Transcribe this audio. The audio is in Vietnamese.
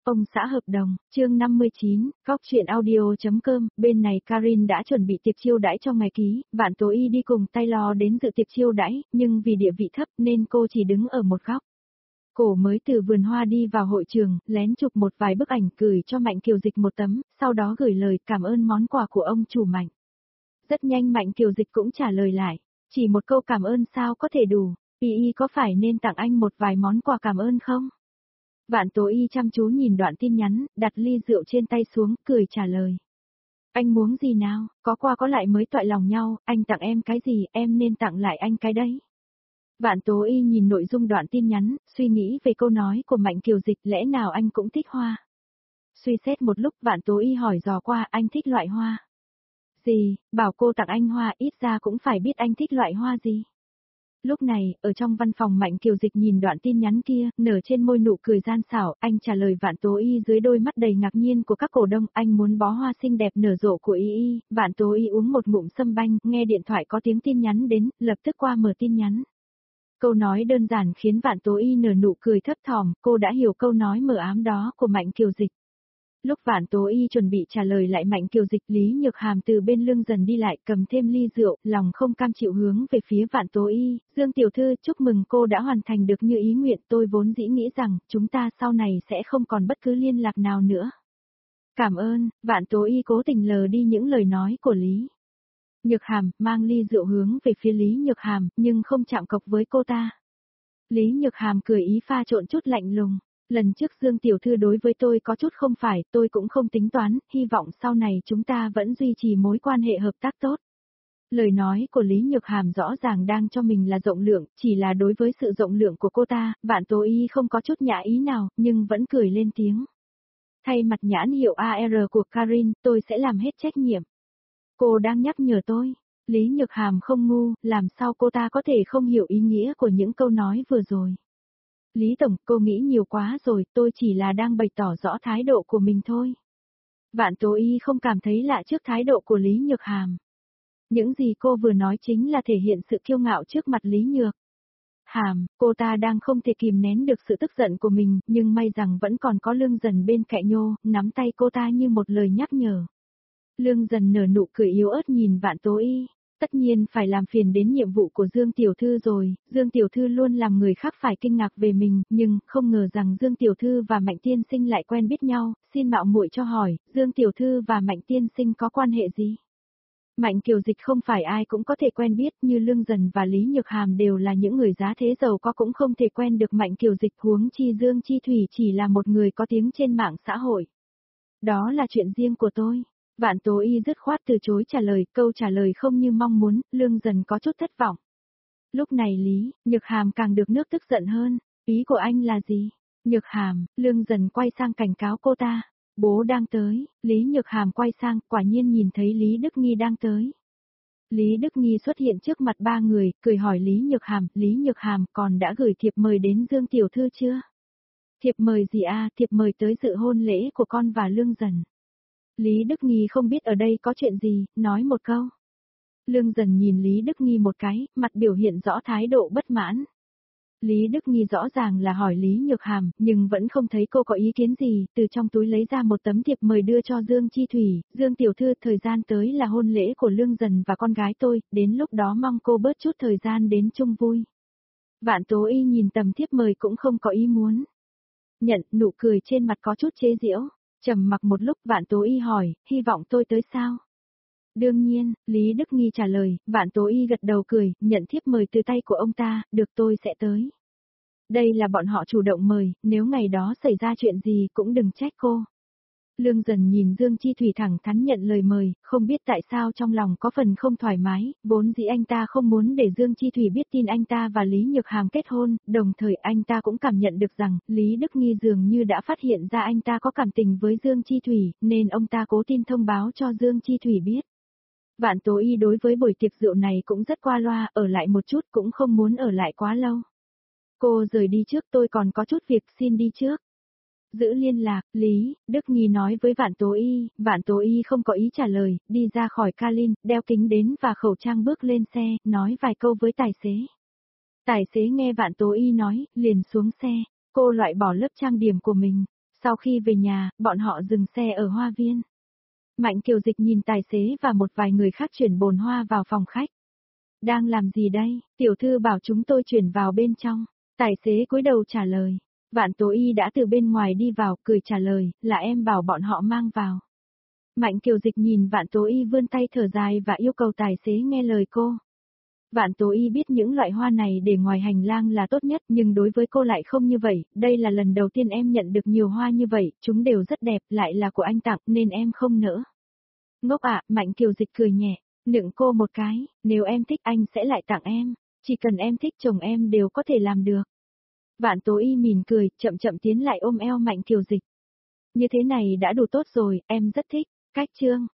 Ông xã hợp đồng, chương 59, Góc truyện audio.com, bên này Karin đã chuẩn bị tiệc chiêu đãi cho ngày ký, Vạn Tố Y đi cùng Taylor đến dự tiệc chiêu đãi, nhưng vì địa vị thấp nên cô chỉ đứng ở một góc. Cô mới từ vườn hoa đi vào hội trường, lén chụp một vài bức ảnh gửi cho Mạnh Kiều Dịch một tấm, sau đó gửi lời cảm ơn món quà của ông chủ Mạnh. Rất nhanh Mạnh Kiều Dịch cũng trả lời lại, chỉ một câu cảm ơn sao có thể đủ, Y có phải nên tặng anh một vài món quà cảm ơn không? Vạn Tố Y chăm chú nhìn đoạn tin nhắn, đặt ly rượu trên tay xuống, cười trả lời. Anh muốn gì nào, có qua có lại mới toại lòng nhau, anh tặng em cái gì, em nên tặng lại anh cái đấy. Vạn Tố Y nhìn nội dung đoạn tin nhắn, suy nghĩ về câu nói của Mạnh Kiều Dịch, lẽ nào anh cũng thích hoa. Suy xét một lúc Vạn Tố Y hỏi dò qua anh thích loại hoa gì, bảo cô tặng anh hoa, ít ra cũng phải biết anh thích loại hoa gì. Lúc này, ở trong văn phòng Mạnh Kiều Dịch nhìn đoạn tin nhắn kia, nở trên môi nụ cười gian xảo, anh trả lời Vạn Tố Y dưới đôi mắt đầy ngạc nhiên của các cổ đông, anh muốn bó hoa xinh đẹp nở rộ của Y. Vạn Tố Y uống một ngụm sâm banh, nghe điện thoại có tiếng tin nhắn đến, lập tức qua mở tin nhắn. Câu nói đơn giản khiến Vạn Tố Y nở nụ cười thấp thỏm, cô đã hiểu câu nói mờ ám đó của Mạnh Kiều Dịch. Lúc Vạn Tố Y chuẩn bị trả lời lại Mạnh Kiều Dịch, Lý Nhược Hàm từ bên lưng dần đi lại, cầm thêm ly rượu, lòng không cam chịu hướng về phía Vạn Tố Y, Dương tiểu thư, chúc mừng cô đã hoàn thành được như ý nguyện, tôi vốn dĩ nghĩ rằng, chúng ta sau này sẽ không còn bất cứ liên lạc nào nữa. Cảm ơn, Vạn Tố Y cố tình lờ đi những lời nói của Lý Nhược Hàm, mang ly rượu hướng về phía Lý Nhược Hàm, nhưng không chạm cọc với cô ta. Lý Nhược Hàm cười ý pha trộn chút lạnh lùng. Lần trước Dương tiểu thư đối với tôi có chút không phải, tôi cũng không tính toán, hy vọng sau này chúng ta vẫn duy trì mối quan hệ hợp tác tốt. Lời nói của Lý Nhược Hàm rõ ràng đang cho mình là rộng lượng, chỉ là đối với sự rộng lượng của cô ta, Vạn Tố Y không có chút nhã ý nào, nhưng vẫn cười lên tiếng. Thay mặt nhãn hiệu AR của Karin, tôi sẽ làm hết trách nhiệm. Cô đang nhắc nhở tôi. Lý Nhược Hàm không ngu, làm sao cô ta có thể không hiểu ý nghĩa của những câu nói vừa rồi. Lý Tổng, cô nghĩ nhiều quá rồi, tôi chỉ là đang bày tỏ rõ thái độ của mình thôi. Vạn Tố Y không cảm thấy lạ trước thái độ của Lý Nhược Hàm. Những gì cô vừa nói chính là thể hiện sự kiêu ngạo trước mặt Lý Nhược Hàm, cô ta đang không thể kìm nén được sự tức giận của mình, nhưng may rằng vẫn còn có Lương Dần bên cạnh nhô, nắm tay cô ta như một lời nhắc nhở. Lương Dần nở nụ cười yếu ớt nhìn Vạn Tố Y. Tất nhiên phải làm phiền đến nhiệm vụ của Dương Tiểu Thư rồi, Dương Tiểu Thư luôn làm người khác phải kinh ngạc về mình, nhưng không ngờ rằng Dương Tiểu Thư và Mạnh Tiên Sinh lại quen biết nhau, xin mạo muội cho hỏi, Dương Tiểu Thư và Mạnh Tiên Sinh có quan hệ gì? Mạnh Kiều Dịch không phải ai cũng có thể quen biết, như Lương Dần và Lý Nhược Hàm đều là những người giá thế giàu có cũng không thể quen được Mạnh Kiều Dịch, huống chi Dương Chi Thủy chỉ là một người có tiếng trên mạng xã hội. Đó là chuyện riêng của tôi. Vạn Tố Y dứt khoát từ chối trả lời, câu trả lời không như mong muốn, Lương Dần có chút thất vọng. Lúc này Lý Nhược Hàm càng được nước tức giận hơn, ý của anh là gì? Nhược Hàm, Lương Dần quay sang cảnh cáo cô ta, bố đang tới, Lý Nhược Hàm quay sang, quả nhiên nhìn thấy Lý Đức Nghi đang tới. Lý Đức Nghi xuất hiện trước mặt ba người, cười hỏi Lý Nhược Hàm còn đã gửi thiệp mời đến Dương Tiểu Thư chưa? Thiệp mời gì à, thiệp mời tới dự hôn lễ của con và Lương Dần. Lý Đức Nghi không biết ở đây có chuyện gì, nói một câu. Lương Dần nhìn Lý Đức Nghi một cái, mặt biểu hiện rõ thái độ bất mãn. Lý Đức Nghi rõ ràng là hỏi Lý Nhược Hàm, nhưng vẫn không thấy cô có ý kiến gì, từ trong túi lấy ra một tấm thiệp mời đưa cho Dương Chi Thủy, Dương Tiểu Thư, thời gian tới là hôn lễ của Lương Dần và con gái tôi, đến lúc đó mong cô bớt chút thời gian đến chung vui. Vạn Tố Y nhìn tấm thiệp mời cũng không có ý muốn nhận, nụ cười trên mặt có chút chế giễu. Trầm mặc một lúc, Vạn Tố Y hỏi, hy vọng tôi tới sao? Đương nhiên, Lý Đức Nghi trả lời, Vạn Tố Y gật đầu cười, nhận thiếp mời từ tay của ông ta, được, tôi sẽ tới. Đây là bọn họ chủ động mời, nếu ngày đó xảy ra chuyện gì cũng đừng trách cô. Lương Dần nhìn Dương Chi Thủy thẳng thắn nhận lời mời, không biết tại sao trong lòng có phần không thoải mái, vốn dĩ anh ta không muốn để Dương Chi Thủy biết tin anh ta và Lý Nhược Hàm kết hôn, đồng thời anh ta cũng cảm nhận được rằng, Lý Đức Nghi dường như đã phát hiện ra anh ta có cảm tình với Dương Chi Thủy, nên ông ta cố tin thông báo cho Dương Chi Thủy biết. Vạn Tố Y đối với buổi tiệc rượu này cũng rất qua loa, ở lại một chút cũng không muốn ở lại quá lâu. Cô rời đi trước, tôi còn có chút việc, xin đi trước. Giữ liên lạc, Lý Đức Nghi nói với Vạn Tố Y không có ý trả lời, đi ra khỏi cabin, đeo kính đến và khẩu trang bước lên xe, nói vài câu với tài xế. Tài xế nghe Vạn Tố Y nói, liền xuống xe, cô loại bỏ lớp trang điểm của mình, Sau khi về nhà, bọn họ dừng xe ở hoa viên. Mạnh Kiều Dịch nhìn tài xế và một vài người khác chuyển bồn hoa vào phòng khách. Đang làm gì đây? Tiểu thư bảo chúng tôi chuyển vào bên trong. Tài xế cúi đầu trả lời. Vạn Tố Y đã từ bên ngoài đi vào, cười trả lời, là em bảo bọn họ mang vào. Mạnh Kiều Dịch nhìn Vạn Tố Y vươn tay thở dài và yêu cầu tài xế nghe lời cô. Vạn Tố Y biết những loại hoa này để ngoài hành lang là tốt nhất, nhưng đối với cô lại không như vậy, đây là lần đầu tiên em nhận được nhiều hoa như vậy, chúng đều rất đẹp, lại là của anh tặng nên em không nỡ. Ngốc ạ, Mạnh Kiều Dịch cười nhẹ, nựng cô một cái, nếu em thích anh sẽ lại tặng em, chỉ cần em thích chồng em đều có thể làm được. Vạn Tố Y mỉm cười, chậm chậm tiến lại ôm eo Mạnh Kiều Dịch. Như thế này đã đủ tốt rồi, em rất thích. Cách chương